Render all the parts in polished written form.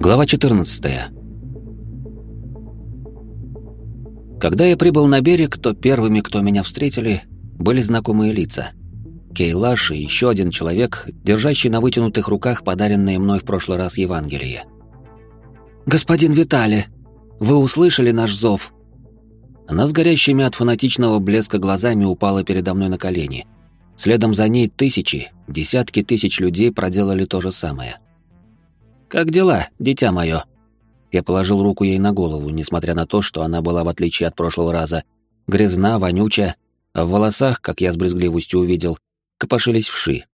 Глава 14. Когда я прибыл на берег, то первыми, кто меня встретили, были знакомые лица. Кейлаш и еще один человек, держащий на вытянутых руках подаренное мной в прошлый раз Евангелие. «Господин Витали, вы услышали наш зов?» Она с горящими от фанатичного блеска глазами упала передо мной на колени. Следом за ней тысячи, десятки тысяч людей проделали то же самое. «Как дела, дитя мое?» Я положил руку ей на голову, несмотря на то, что она была, в отличие от прошлого раза, грязна, вонюча, а в волосах, как я с брезгливостью увидел, копошились вши.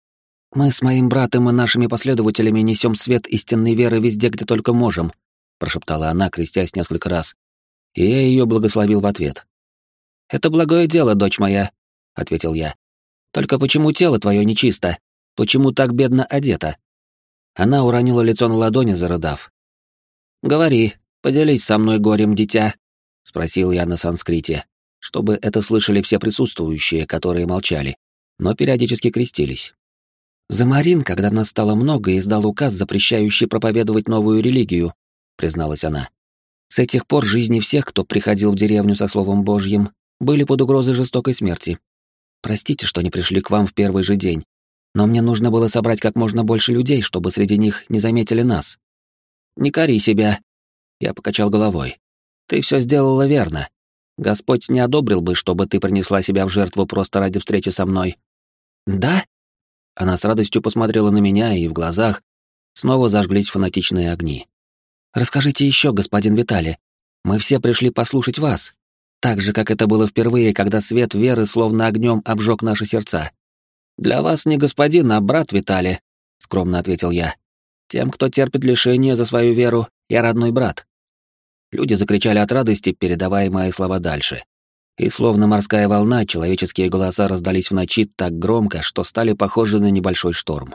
«Мы с моим братом и нашими последователями несем свет истинной веры везде, где только можем», прошептала она, крестясь несколько раз, и я ее благословил в ответ. «Это благое дело, дочь моя», — ответил я. «Только почему тело твое нечисто? Почему так бедно одето?» Она уронила лицо на ладони, зарыдав. «Говори, поделись со мной горем, дитя», — спросил я на санскрите, чтобы это слышали все присутствующие, которые молчали, но периодически крестились. «Замарин, когда нас стало много, издал указ, запрещающий проповедовать новую религию», — призналась она. «С этих пор жизни всех, кто приходил в деревню со Словом Божьим, были под угрозой жестокой смерти. Простите, что не пришли к вам в первый же день, но мне нужно было собрать как можно больше людей, чтобы среди них не заметили нас». «Не кори себя», — я покачал головой. «Ты все сделала верно. Господь не одобрил бы, чтобы ты принесла себя в жертву просто ради встречи со мной». «Да?» Она с радостью посмотрела на меня, и в глазах снова зажглись фанатичные огни. «Расскажите еще, господин Витали. Мы все пришли послушать вас, так же, как это было впервые, когда свет веры словно огнем обжег наши сердца». «Для вас не господин, а брат Витали», — скромно ответил я. «Тем, кто терпит лишения за свою веру, я родной брат». Люди закричали от радости, передавая мои слова дальше. И словно морская волна, человеческие голоса раздались в ночи так громко, что стали похожи на небольшой шторм.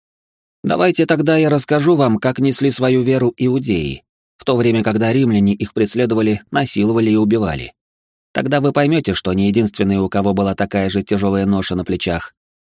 «Давайте тогда я расскажу вам, как несли свою веру иудеи, в то время, когда римляне их преследовали, насиловали и убивали. Тогда вы поймете, что не единственные, у кого была такая же тяжелая ноша на плечах».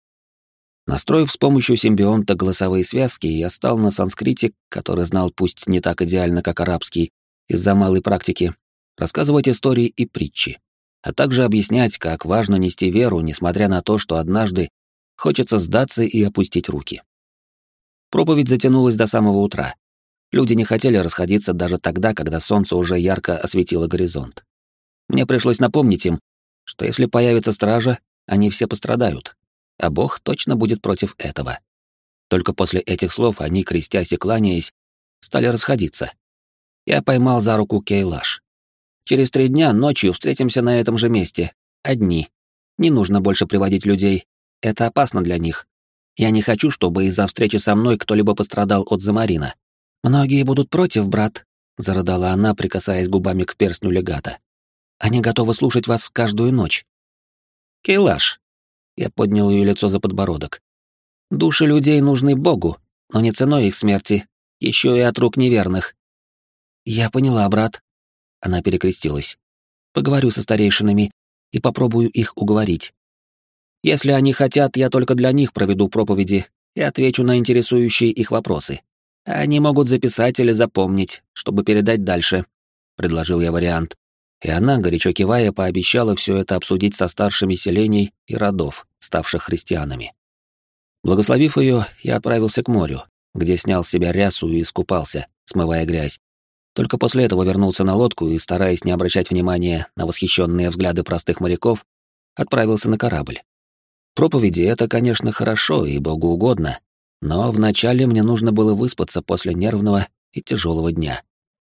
Настроив с помощью симбионта голосовые связки, я стал на санскрите, который знал пусть не так идеально, как арабский, из-за малой практики, рассказывать истории и притчи, а также объяснять, как важно нести веру, несмотря на то, что однажды хочется сдаться и опустить руки. Проповедь затянулась до самого утра. Люди не хотели расходиться даже тогда, когда солнце уже ярко осветило горизонт. Мне пришлось напомнить им, что если появится стража, они все пострадают, а Бог точно будет против этого. Только после этих слов они, крестясь и кланяясь, стали расходиться. Я поймал за руку Кейлаш. «Через 3 дня ночью встретимся на этом же месте. Одни. Не нужно больше приводить людей. Это опасно для них. Я не хочу, чтобы из-за встречи со мной кто-либо пострадал от Замарина». «Многие будут против, брат», — зарыдала она, прикасаясь губами к перстню легата. «Они готовы слушать вас каждую ночь». «Кейлаш», — я поднял ее лицо за подбородок. «Души людей нужны Богу, но не ценой их смерти, еще и от рук неверных». «Я поняла, брат». Она перекрестилась. «Поговорю со старейшинами и попробую их уговорить. Если они хотят, я только для них проведу проповеди и отвечу на интересующие их вопросы. Они могут записать или запомнить, чтобы передать дальше», — предложил я вариант. И она, горячо кивая, пообещала все это обсудить со старшими селений и родов, ставших христианами. Благословив ее, я отправился к морю, где снял с себя рясу и искупался, смывая грязь. Только после этого вернулся на лодку и, стараясь не обращать внимания на восхищенные взгляды простых моряков, отправился на корабль. Проповеди — это, конечно, хорошо и богоугодно, но вначале мне нужно было выспаться после нервного и тяжелого дня.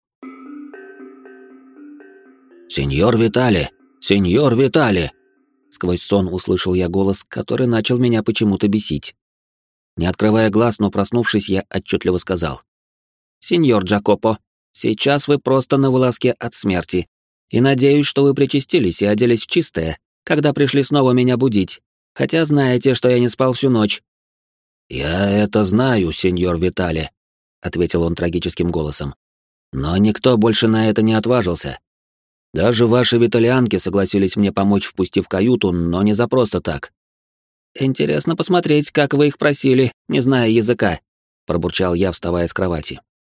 «Сеньор Витали! Сеньор Витали!» Сквозь сон услышал я голос, который начал меня почему-то бесить. Не открывая глаз, но проснувшись, я отчетливо сказал: «Сеньор Джакопо, сейчас вы просто на волоске от смерти, и надеюсь, что вы причастились и оделись в чистое, когда пришли снова меня будить, хотя знаете, что я не спал всю ночь». «Я это знаю, сеньор Витали», — ответил он трагическим голосом. «Но никто больше на это не отважился. Даже ваши виталианки согласились мне помочь, впустив в каюту, но не за просто так». «Интересно посмотреть, как вы их просили, не зная языка», — пробурчал я, вставая с кровати.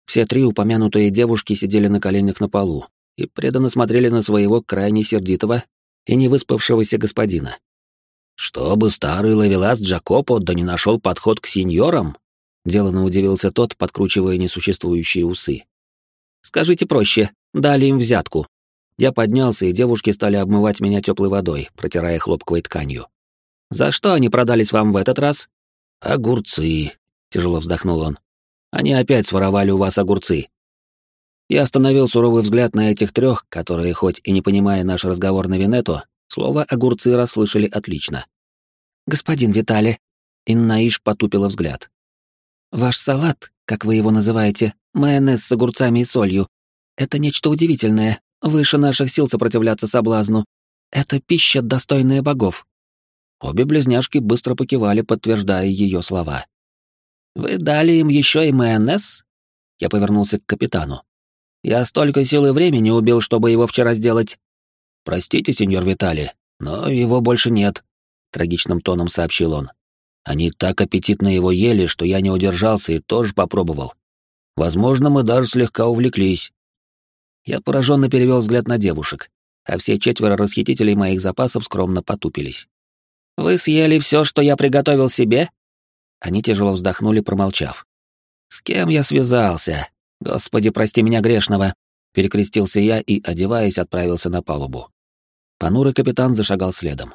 Все три упомянутые девушки сидели на коленях на полу и преданно смотрели на своего крайне сердитого и невыспавшегося господина. «Чтобы старый ловелас Джакопо да не нашел подход к сеньорам?» — деланно удивился тот, подкручивая несуществующие усы. «Скажите проще, дали им взятку». Я поднялся, и девушки стали обмывать меня теплой водой, протирая хлопковой тканью. «За что они продались вам в этот раз?» «Огурцы», — тяжело вздохнул он. «Они опять своровали у вас огурцы». Я остановил суровый взгляд на этих трех, которые, хоть и не понимая наш разговор на Венето, слово «огурцы» расслышали отлично. «Господин Витали», — Иннаиш потупила взгляд. «Ваш салат, как вы его называете, майонез с огурцами и солью, это нечто удивительное, выше наших сил сопротивляться соблазну. Это пища, достойная богов». Обе близняшки быстро покивали, подтверждая ее слова. «Вы дали им еще и майонез?» Я повернулся к капитану. «Я столько сил и времени убил, чтобы его вчера сделать». «Простите, сеньор Витали, но его больше нет», — трагичным тоном сообщил он. «Они так аппетитно его ели, что я не удержался и тоже попробовал. Возможно, мы даже слегка увлеклись». Я пораженно перевел взгляд на девушек, а все четверо расхитителей моих запасов скромно потупились. «Вы съели все, что я приготовил себе?» Они тяжело вздохнули, промолчав. «С кем я связался? Господи, прости меня грешного!» Перекрестился я и, одеваясь, отправился на палубу. Понурый капитан зашагал следом.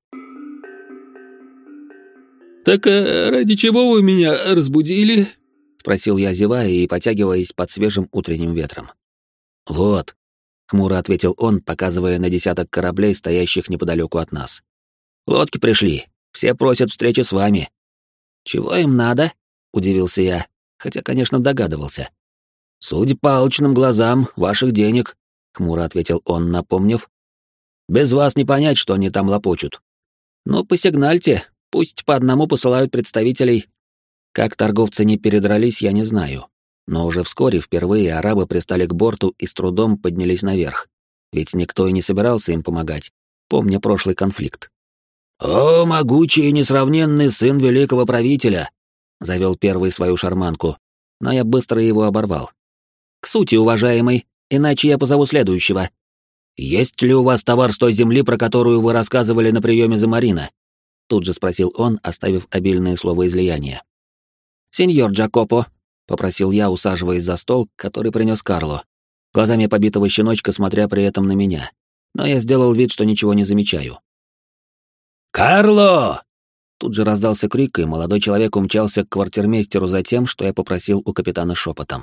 «Так ради чего вы меня разбудили?» — спросил я, зевая и потягиваясь под свежим утренним ветром. «Вот», — хмуро ответил он, показывая на десяток кораблей, стоящих неподалеку от нас. «Лодки пришли, все просят встречи с вами». «Чего им надо?» — удивился я, хотя, конечно, догадывался. «Судя по алчным глазам, ваших денег», — хмуро ответил он, напомнив. «Без вас не понять, что они там лопочут». «Ну, посигнальте, пусть по одному посылают представителей». Как торговцы не передрались, я не знаю. Но уже вскоре впервые арабы пристали к борту и с трудом поднялись наверх. Ведь никто и не собирался им помогать, помня прошлый конфликт. «О, могучий и несравненный сын великого правителя!» — завел первый свою шарманку, но я быстро его оборвал. «К сути, уважаемый, иначе я позову следующего. Есть ли у вас товар с той земли, про которую вы рассказывали на приеме за Марина?» Тут же спросил он, оставив обильные словоизлияния. «Сеньор Джакопо», — попросил я, усаживаясь за стол, который принес Карло, глазами побитого щеночка, смотря при этом на меня. Но я сделал вид, что ничего не замечаю. «Карло!» Тут же раздался крик, и молодой человек умчался к квартирмейстеру за тем, что я попросил у капитана шепотом.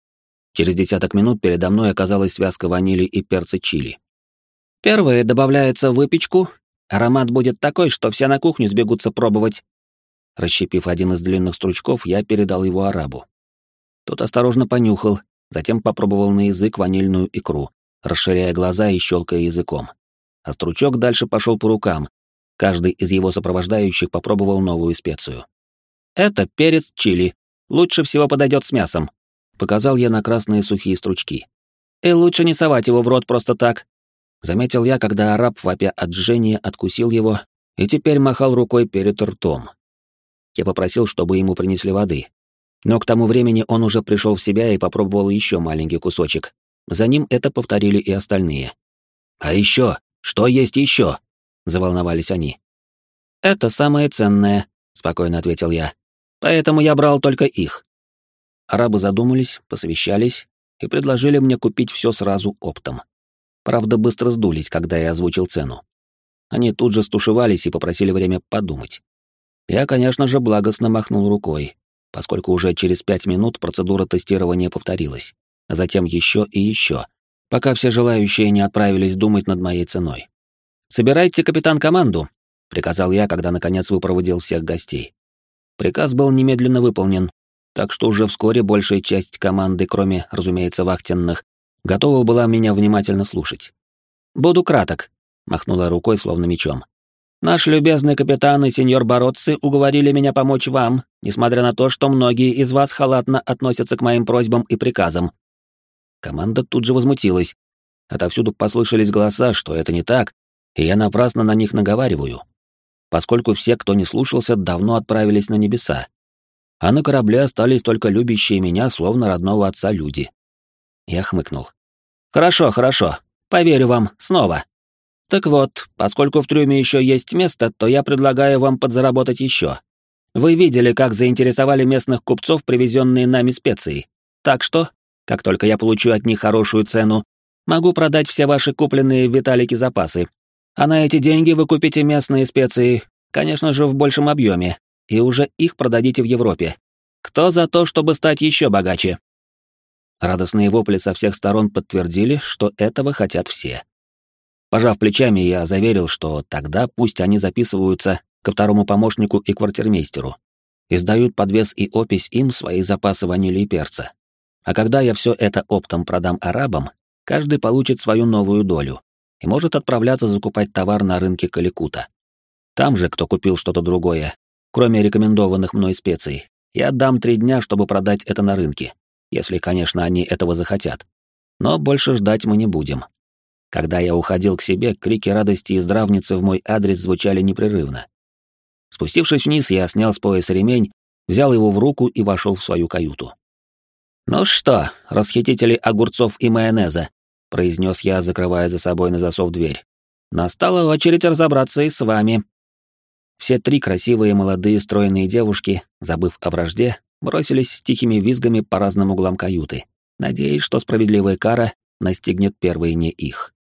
Через десяток минут передо мной оказалась связка ванили и перца чили. «Первое добавляется в выпечку. Аромат будет такой, что все на кухню сбегутся пробовать». Расщепив один из длинных стручков, я передал его арабу. Тот осторожно понюхал, затем попробовал на язык ванильную икру, расширяя глаза и щелкая языком. А стручок дальше пошел по рукам. Каждый из его сопровождающих попробовал новую специю. «Это перец чили. Лучше всего подойдет с мясом», — показал я на красные сухие стручки. «И лучше не совать его в рот просто так», — заметил я, когда араб, вопя от жжения, откусил его и теперь махал рукой перед ртом. Я попросил, чтобы ему принесли воды. Но к тому времени он уже пришел в себя и попробовал еще маленький кусочек. За ним это повторили и остальные. «А еще? Что есть еще?» — заволновались они. «Это самое ценное», — спокойно ответил я. «Поэтому я брал только их». Арабы задумались, посовещались и предложили мне купить все сразу оптом. Правда, быстро сдулись, когда я озвучил цену. Они тут же стушевались и попросили время подумать. Я, конечно же, благостно махнул рукой, поскольку уже через 5 минут процедура тестирования повторилась, а затем еще и еще, пока все желающие не отправились думать над моей ценой. «Собирайте, капитан, команду», — приказал я, когда наконец выпроводил всех гостей. Приказ был немедленно выполнен, так что уже вскоре большая часть команды, кроме, разумеется, вахтенных, готова была меня внимательно слушать. «Буду краток», — махнула рукой, словно мечом. «Наш любезный капитан и сеньор Бородцы уговорили меня помочь вам, несмотря на то, что многие из вас халатно относятся к моим просьбам и приказам». Команда тут же возмутилась. Отовсюду послышались голоса, что это не так, и я напрасно на них наговариваю, поскольку все, кто не слушался, давно отправились на небеса. а на корабле остались только любящие меня, словно родного отца, люди. Я хмыкнул. Хорошо, хорошо, поверю вам снова. Так вот, поскольку в трюме еще есть место, то я предлагаю вам подзаработать еще. Вы видели, как заинтересовали местных купцов привезенные нами специи. Так что, как только я получу от них хорошую цену, могу продать все ваши купленные в Виталике запасы. А на эти деньги вы купите местные специи, конечно же, в большем объеме, и уже их продадите в Европе. Кто за то, чтобы стать еще богаче?» Радостные вопли со всех сторон подтвердили, что этого хотят все. Пожав плечами, я заверил, что тогда пусть они записываются ко второму помощнику и квартирмейстеру и сдают под вес и опись им свои запасы ванили и перца. А когда я все это оптом продам арабам, каждый получит свою новую долю и может отправляться закупать товар на рынке Каликута. Там же, кто купил что-то другое, кроме рекомендованных мной специй, я дам 3 дня, чтобы продать это на рынке, если, конечно, они этого захотят. Но больше ждать мы не будем. Когда я уходил к себе, крики радости и здравницы в мой адрес звучали непрерывно. Спустившись вниз, я снял с пояса ремень, взял его в руку и вошел в свою каюту. «Ну что, расхитители огурцов и майонеза», — произнес я, закрывая за собой на засов дверь. «Настала очередь разобраться и с вами». Все 3 красивые молодые стройные девушки, забыв о вражде, бросились с тихими визгами по разным углам каюты, надеясь, что справедливая кара настигнет первые не их.